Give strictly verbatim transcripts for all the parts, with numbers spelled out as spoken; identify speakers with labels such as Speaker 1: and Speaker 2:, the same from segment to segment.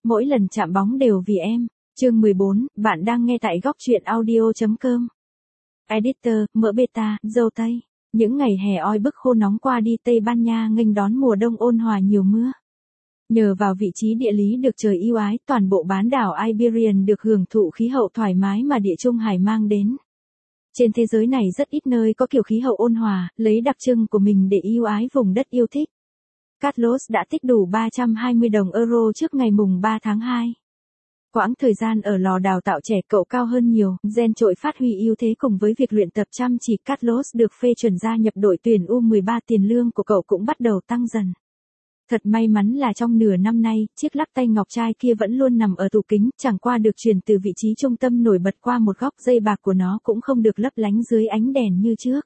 Speaker 1: mỗi lần chạm bóng đều vì em. Chương mười bốn, bạn đang nghe tại góc truyện audio chấm com. Editor, mở beta, dâu Tây. Những ngày hè oi bức khô nóng qua đi, Tây Ban Nha nghênh đón mùa đông ôn hòa nhiều mưa. Nhờ vào vị trí địa lý được trời ưu ái, toàn bộ bán đảo Iberian được hưởng thụ khí hậu thoải mái mà Địa Trung Hải mang đến. Trên thế giới này rất ít nơi có kiểu khí hậu ôn hòa, lấy đặc trưng của mình để ưu ái vùng đất yêu thích. Carlos đã tích đủ ba trăm hai mươi đồng euro trước ngày mùng ba tháng hai. Quãng thời gian ở lò đào tạo trẻ cậu cao hơn nhiều, gen trội phát huy ưu thế cùng với việc luyện tập chăm chỉ. Carlos được phê chuẩn gia nhập đội tuyển U mười ba, tiền lương của cậu cũng bắt đầu tăng dần. Thật may mắn là trong nửa năm nay, chiếc lắc tay ngọc trai kia vẫn luôn nằm ở tủ kính, chẳng qua được chuyển từ vị trí trung tâm nổi bật qua một góc, dây bạc của nó cũng không được lấp lánh dưới ánh đèn như trước.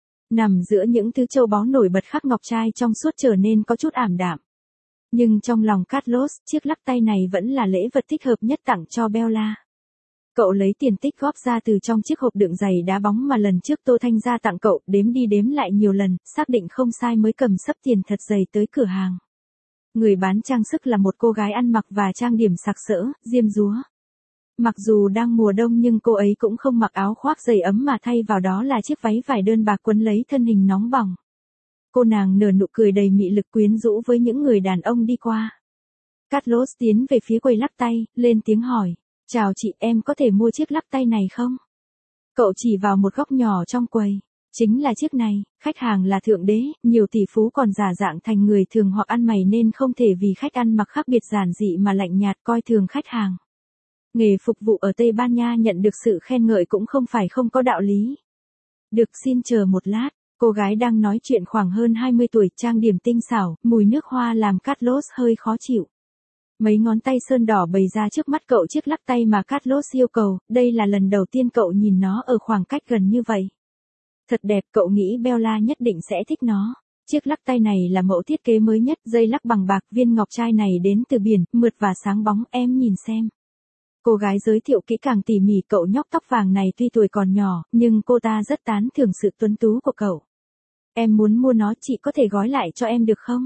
Speaker 1: Nằm giữa những thứ châu báu nổi bật khắc ngọc trai trong suốt trở nên có chút ảm đạm. Nhưng trong lòng Carlos, chiếc lắc tay này vẫn là lễ vật thích hợp nhất tặng cho Bella. Cậu lấy tiền tích góp ra từ trong chiếc hộp đựng giày đá bóng mà lần trước Tô Thanh Gia tặng cậu, đếm đi đếm lại nhiều lần, xác định không sai mới cầm xấp tiền thật dày tới cửa hàng. Người bán trang sức là một cô gái ăn mặc và trang điểm sặc sỡ, diêm dúa. Mặc dù đang mùa đông nhưng cô ấy cũng không mặc áo khoác dày ấm mà thay vào đó là chiếc váy vải đơn bạc quấn lấy thân hình nóng bỏng. Cô nàng nở nụ cười đầy mị lực quyến rũ với những người đàn ông đi qua. Carlos tiến về phía quầy lắc tay, lên tiếng hỏi, chào chị, em có thể mua chiếc lắc tay này không? Cậu chỉ vào một góc nhỏ trong quầy. Chính là chiếc này, khách hàng là thượng đế, nhiều tỷ phú còn giả dạng thành người thường hoặc ăn mày nên không thể vì khách ăn mặc khác biệt giản dị mà lạnh nhạt coi thường khách hàng. Nghề phục vụ ở Tây Ban Nha nhận được sự khen ngợi cũng không phải không có đạo lý. Được, xin chờ một lát. Cô gái đang nói chuyện khoảng hơn hai mươi tuổi, trang điểm tinh xảo, mùi nước hoa làm Carlos hơi khó chịu. Mấy ngón tay sơn đỏ bày ra trước mắt cậu chiếc lắc tay mà Carlos yêu cầu, đây là lần đầu tiên cậu nhìn nó ở khoảng cách gần như vậy. Thật đẹp, cậu nghĩ Bella nhất định sẽ thích nó. Chiếc lắc tay này là mẫu thiết kế mới nhất, dây lắc bằng bạc, viên ngọc trai này đến từ biển, mượt và sáng bóng, em nhìn xem. Cô gái giới thiệu kỹ càng tỉ mỉ, cậu nhóc tóc vàng này tuy tuổi còn nhỏ, nhưng cô ta rất tán thưởng sự tuấn tú của cậu. Em muốn mua nó, chị có thể gói lại cho em được không?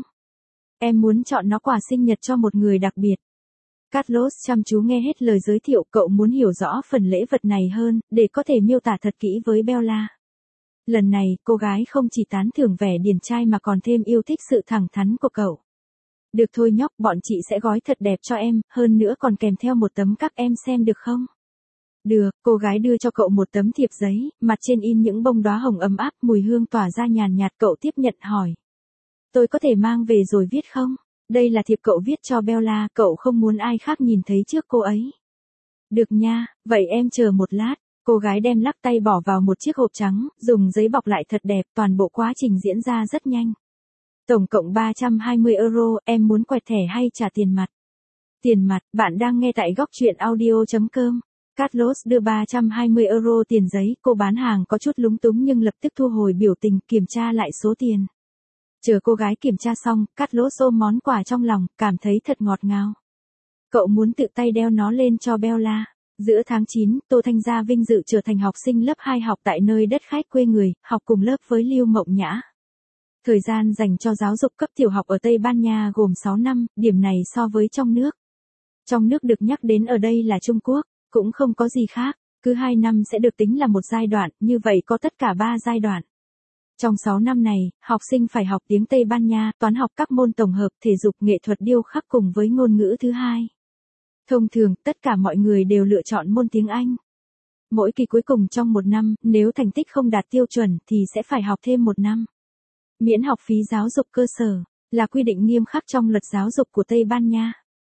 Speaker 1: Em muốn chọn nó quà sinh nhật cho một người đặc biệt. Carlos chăm chú nghe hết lời giới thiệu, cậu muốn hiểu rõ phần lễ vật này hơn, để có thể miêu tả thật kỹ với Bella. Lần này, cô gái không chỉ tán thưởng vẻ điển trai mà còn thêm yêu thích sự thẳng thắn của cậu. Được thôi nhóc, bọn chị sẽ gói thật đẹp cho em, hơn nữa còn kèm theo một tấm các em xem được không? Được, cô gái đưa cho cậu một tấm thiệp giấy, mặt trên in những bông đóa hồng ấm áp, mùi hương tỏa ra nhàn nhạt, cậu tiếp nhận hỏi. Tôi có thể mang về rồi viết không? Đây là thiệp cậu viết cho Bella, cậu không muốn ai khác nhìn thấy trước cô ấy. Được nha, vậy em chờ một lát. Cô gái đem lắc tay bỏ vào một chiếc hộp trắng, dùng giấy bọc lại thật đẹp, toàn bộ quá trình diễn ra rất nhanh. Tổng cộng ba trăm hai mươi euro, em muốn quẹt thẻ hay trả tiền mặt? Tiền mặt, bạn đang nghe tại góc truyện audio chấm com. Carlos đưa ba trăm hai mươi euro tiền giấy, cô bán hàng có chút lúng túng nhưng lập tức thu hồi biểu tình, kiểm tra lại số tiền. Chờ cô gái kiểm tra xong, Carlos ôm món quà trong lòng, cảm thấy thật ngọt ngào. Cậu muốn tự tay đeo nó lên cho Bella. Giữa tháng chín, Tô Thanh Gia vinh dự trở thành học sinh lớp hai học tại nơi đất khách quê người, học cùng lớp với Lưu Mộng Nhã. Thời gian dành cho giáo dục cấp tiểu học ở Tây Ban Nha gồm sáu năm, điểm này so với trong nước. Trong nước được nhắc đến ở đây là Trung Quốc, cũng không có gì khác, cứ hai năm sẽ được tính là một giai đoạn, như vậy có tất cả ba giai đoạn. Trong sáu năm này, học sinh phải học tiếng Tây Ban Nha, toán học các môn tổng hợp, thể dục, nghệ thuật, điêu khắc cùng với ngôn ngữ thứ hai. Thông thường, tất cả mọi người đều lựa chọn môn tiếng Anh. Mỗi kỳ cuối cùng trong một năm, nếu thành tích không đạt tiêu chuẩn thì sẽ phải học thêm một năm. Miễn học phí giáo dục cơ sở, là quy định nghiêm khắc trong luật giáo dục của Tây Ban Nha.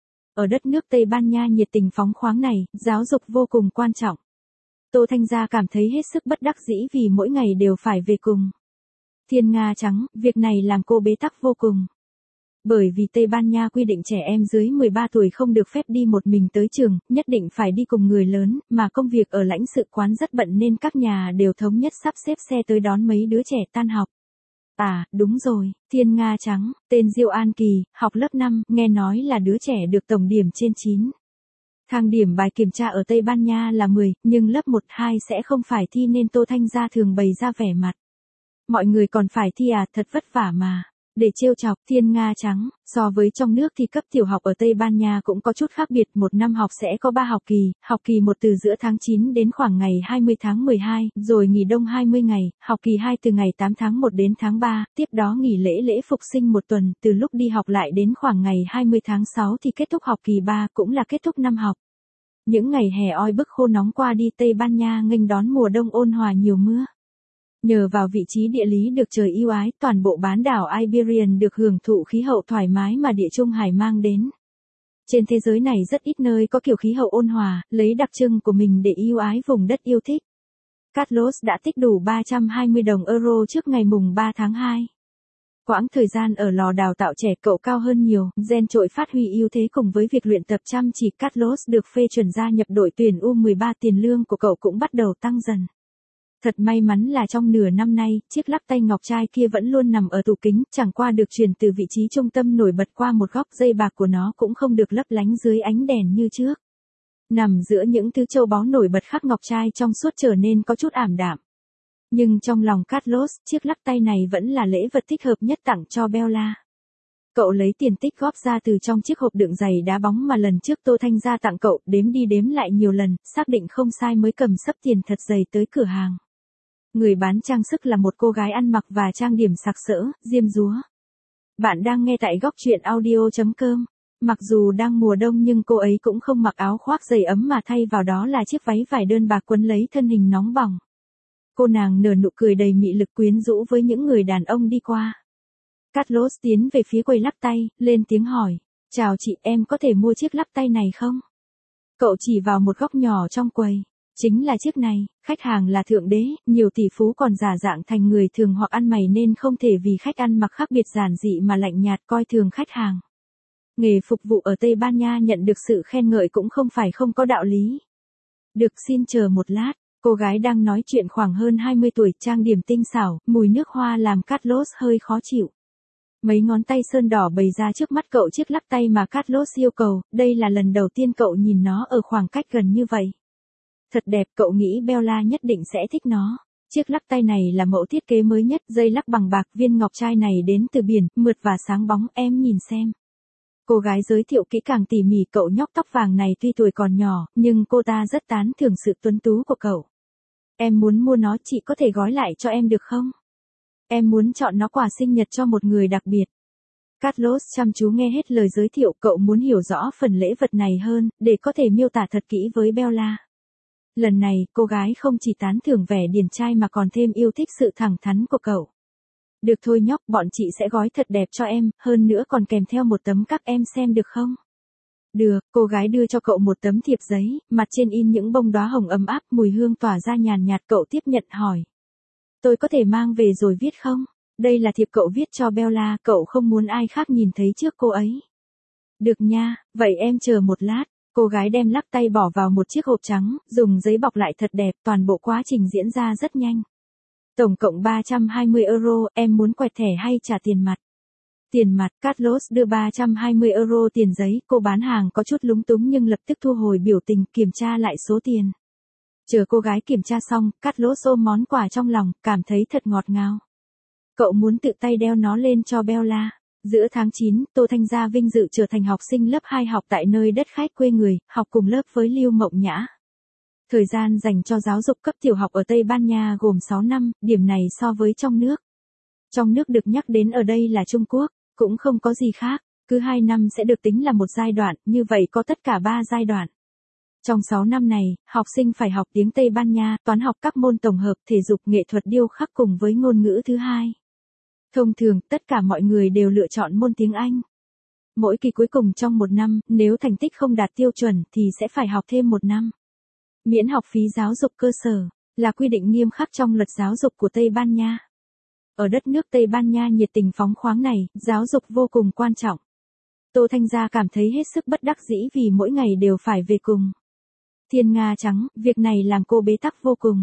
Speaker 1: Ở đất nước Tây Ban Nha nhiệt tình phóng khoáng này, giáo dục vô cùng quan trọng. Tô Thanh Gia cảm thấy hết sức bất đắc dĩ vì mỗi ngày đều phải về cùng. Thiên Nga trắng, việc này làm cô bế tắc vô cùng. Bởi vì Tây Ban Nha quy định trẻ em dưới mười ba tuổi không được phép đi một mình tới trường, nhất định phải đi cùng người lớn, mà công việc ở lãnh sự quán rất bận nên các nhà đều thống nhất sắp xếp xe tới đón mấy đứa trẻ tan học. À, đúng rồi, Thiên Nga trắng, tên Diêu An Kỳ, học lớp năm, nghe nói là đứa trẻ được tổng điểm trên chín. Thang điểm bài kiểm tra ở Tây Ban Nha là mười, nhưng lớp một, hai sẽ không phải thi nên Tô Thanh Gia thường bày ra vẻ mặt. Mọi người còn phải thi à, thật vất vả mà. để trêu chọc. Thiên Nga trắng, so với trong nước thì cấp tiểu học ở Tây Ban Nha cũng có chút khác biệt, một năm học sẽ có ba học kỳ, học kỳ một từ giữa tháng chín đến khoảng ngày hai mươi tháng mười hai, rồi nghỉ đông hai mươi ngày, học kỳ hai từ ngày tám tháng một đến tháng ba, tiếp đó nghỉ lễ lễ phục sinh một tuần, từ lúc đi học lại đến khoảng ngày hai mươi tháng sáu thì kết thúc học kỳ ba, cũng là kết thúc năm học. Những ngày hè oi bức khô nóng qua đi, Tây Ban Nha nghênh đón mùa đông ôn hòa nhiều mưa. Nhờ vào vị trí địa lý được trời ưu ái, toàn bộ bán đảo Iberian được hưởng thụ khí hậu thoải mái mà Địa Trung Hải mang đến. Trên thế giới này rất ít nơi có kiểu khí hậu ôn hòa, lấy đặc trưng của mình để ưu ái vùng đất yêu thích. Carlos đã tích đủ ba trăm hai mươi đồng euro trước ngày mùng ba tháng hai. Quãng thời gian ở lò đào tạo trẻ cậu cao hơn nhiều, gen trội phát huy ưu thế cùng với việc luyện tập chăm chỉ. Carlos được phê chuẩn gia nhập đội tuyển U mười ba, tiền lương của cậu cũng bắt đầu tăng dần. Thật may mắn là trong nửa năm nay, chiếc lắc tay ngọc trai kia vẫn luôn nằm ở tủ kính, chẳng qua được chuyển từ vị trí trung tâm nổi bật qua một góc, dây bạc của nó cũng không được lấp lánh dưới ánh đèn như trước. Nằm giữa những thứ châu báu nổi bật khắc ngọc trai trong suốt trở nên có chút ảm đạm. Nhưng trong lòng Carlos, chiếc lắc tay này vẫn là lễ vật thích hợp nhất tặng cho Bella. Cậu lấy tiền tích góp ra từ trong chiếc hộp đựng giày đá bóng mà lần trước Tô Thanh Gia tặng cậu, đếm đi đếm lại nhiều lần, xác định không sai mới cầm xấp tiền thật dày tới cửa hàng. Người bán trang sức là một cô gái ăn mặc và trang điểm sặc sỡ, diêm dúa. Bạn đang nghe tại góc truyện audio chấm com. Mặc dù đang mùa đông nhưng cô ấy cũng không mặc áo khoác dày ấm mà thay vào đó là chiếc váy vải đơn bạc quấn lấy thân hình nóng bỏng. Cô nàng nở nụ cười đầy mị lực quyến rũ với những người đàn ông đi qua. Carlos tiến về phía quầy lắc tay, lên tiếng hỏi. Chào chị, em có thể mua chiếc lắc tay này không? Cậu chỉ vào một góc nhỏ trong quầy. Chính là chiếc này, khách hàng là thượng đế, nhiều tỷ phú còn giả dạng thành người thường hoặc ăn mày nên không thể vì khách ăn mặc khác biệt giản dị mà lạnh nhạt coi thường khách hàng. Nghề phục vụ ở Tây Ban Nha nhận được sự khen ngợi cũng không phải không có đạo lý. Được, xin chờ một lát. Cô gái đang nói chuyện khoảng hơn hai mươi tuổi, trang điểm tinh xảo, mùi nước hoa làm Carlos hơi khó chịu. Mấy ngón tay sơn đỏ bày ra trước mắt cậu chiếc lắc tay mà Carlos yêu cầu, đây là lần đầu tiên cậu nhìn nó ở khoảng cách gần như vậy. Thật đẹp, cậu nghĩ Bella nhất định sẽ thích nó. Chiếc lắc tay này là mẫu thiết kế mới nhất, dây lắc bằng bạc, viên ngọc trai này đến từ biển, mượt và sáng bóng, em nhìn xem. Cô gái giới thiệu kỹ càng tỉ mỉ, cậu nhóc tóc vàng này tuy tuổi còn nhỏ, nhưng cô ta rất tán thưởng sự tuấn tú của cậu. Em muốn mua nó, chị có thể gói lại cho em được không? Em muốn chọn nó quà sinh nhật cho một người đặc biệt. Carlos chăm chú nghe hết lời giới thiệu, cậu muốn hiểu rõ phần lễ vật này hơn, để có thể miêu tả thật kỹ với Bella. Lần này, cô gái không chỉ tán thưởng vẻ điển trai mà còn thêm yêu thích sự thẳng thắn của cậu. Được thôi nhóc, bọn chị sẽ gói thật đẹp cho em, hơn nữa còn kèm theo một tấm cáp, em xem được không? Được, cô gái đưa cho cậu một tấm thiệp giấy, mặt trên in những bông đóa hồng ấm áp, mùi hương tỏa ra nhàn nhạt, cậu tiếp nhận hỏi. Tôi có thể mang về rồi viết không? Đây là thiệp cậu viết cho Bella, cậu không muốn ai khác nhìn thấy trước cô ấy. Được nha, vậy em chờ một lát. Cô gái đem lắc tay bỏ vào một chiếc hộp trắng, dùng giấy bọc lại thật đẹp, toàn bộ quá trình diễn ra rất nhanh. Tổng cộng ba trăm hai mươi euro, em muốn quẹt thẻ hay trả tiền mặt? Tiền mặt, Carlos đưa ba trăm hai mươi euro tiền giấy, cô bán hàng có chút lúng túng nhưng lập tức thu hồi biểu tình, kiểm tra lại số tiền. Chờ cô gái kiểm tra xong, Carlos ôm món quà trong lòng, cảm thấy thật ngọt ngào. Cậu muốn tự tay đeo nó lên cho Bella. Giữa tháng chín, Tô Thanh Gia vinh dự trở thành học sinh lớp hai học tại nơi đất khách quê người, học cùng lớp với Lưu Mộng Nhã. Thời gian dành cho giáo dục cấp tiểu học ở Tây Ban Nha gồm sáu năm, điểm này so với trong nước. Trong nước được nhắc đến ở đây là Trung Quốc, cũng không có gì khác, cứ hai năm sẽ được tính là một giai đoạn, như vậy có tất cả ba giai đoạn. Trong sáu năm này, học sinh phải học tiếng Tây Ban Nha, toán học các môn tổng hợp, thể dục, nghệ thuật, điêu khắc cùng với ngôn ngữ thứ hai. Thông thường, tất cả mọi người đều lựa chọn môn tiếng Anh. Mỗi kỳ cuối cùng trong một năm, nếu thành tích không đạt tiêu chuẩn thì sẽ phải học thêm một năm. Miễn học phí giáo dục cơ sở, là quy định nghiêm khắc trong luật giáo dục của Tây Ban Nha. Ở đất nước Tây Ban Nha nhiệt tình phóng khoáng này, giáo dục vô cùng quan trọng. Tô Thanh Gia cảm thấy hết sức bất đắc dĩ vì mỗi ngày đều phải về cùng. Thiên Nga trắng, việc này làm cô bế tắc vô cùng.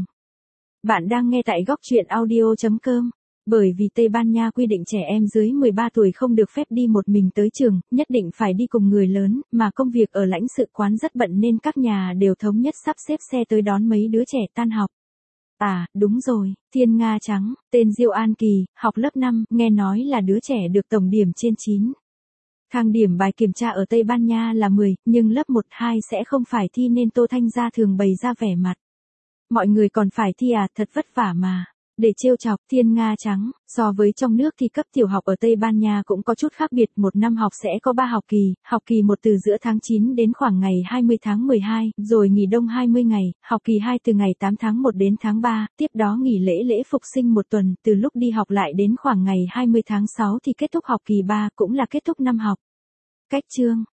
Speaker 1: Bạn đang nghe tại góc truyện audio chấm com. Bởi vì Tây Ban Nha quy định trẻ em dưới mười ba tuổi không được phép đi một mình tới trường, nhất định phải đi cùng người lớn, mà công việc ở lãnh sự quán rất bận nên các nhà đều thống nhất sắp xếp xe tới đón mấy đứa trẻ tan học. À, đúng rồi, Thiên Nga trắng, tên Diêu An Kỳ, học lớp năm, nghe nói là đứa trẻ được tổng điểm trên chín. Thang điểm bài kiểm tra ở Tây Ban Nha là mười, nhưng lớp một hai sẽ không phải thi nên Tô Thanh Gia thường bày ra vẻ mặt. Mọi người còn phải thi à, thật vất vả mà. Để trêu chọc, Thiên Nga trắng, so với trong nước thì cấp tiểu học ở Tây Ban Nha cũng có chút khác biệt, một năm học sẽ có ba học kỳ, học kỳ một từ giữa tháng chín đến khoảng ngày hai mươi tháng mười hai, rồi nghỉ đông hai mươi ngày, học kỳ hai từ ngày tám tháng một đến tháng ba, tiếp đó nghỉ lễ lễ phục sinh một tuần, từ lúc đi học lại đến khoảng ngày hai mươi tháng sáu thì kết thúc học kỳ ba, cũng là kết thúc năm học. Cách chương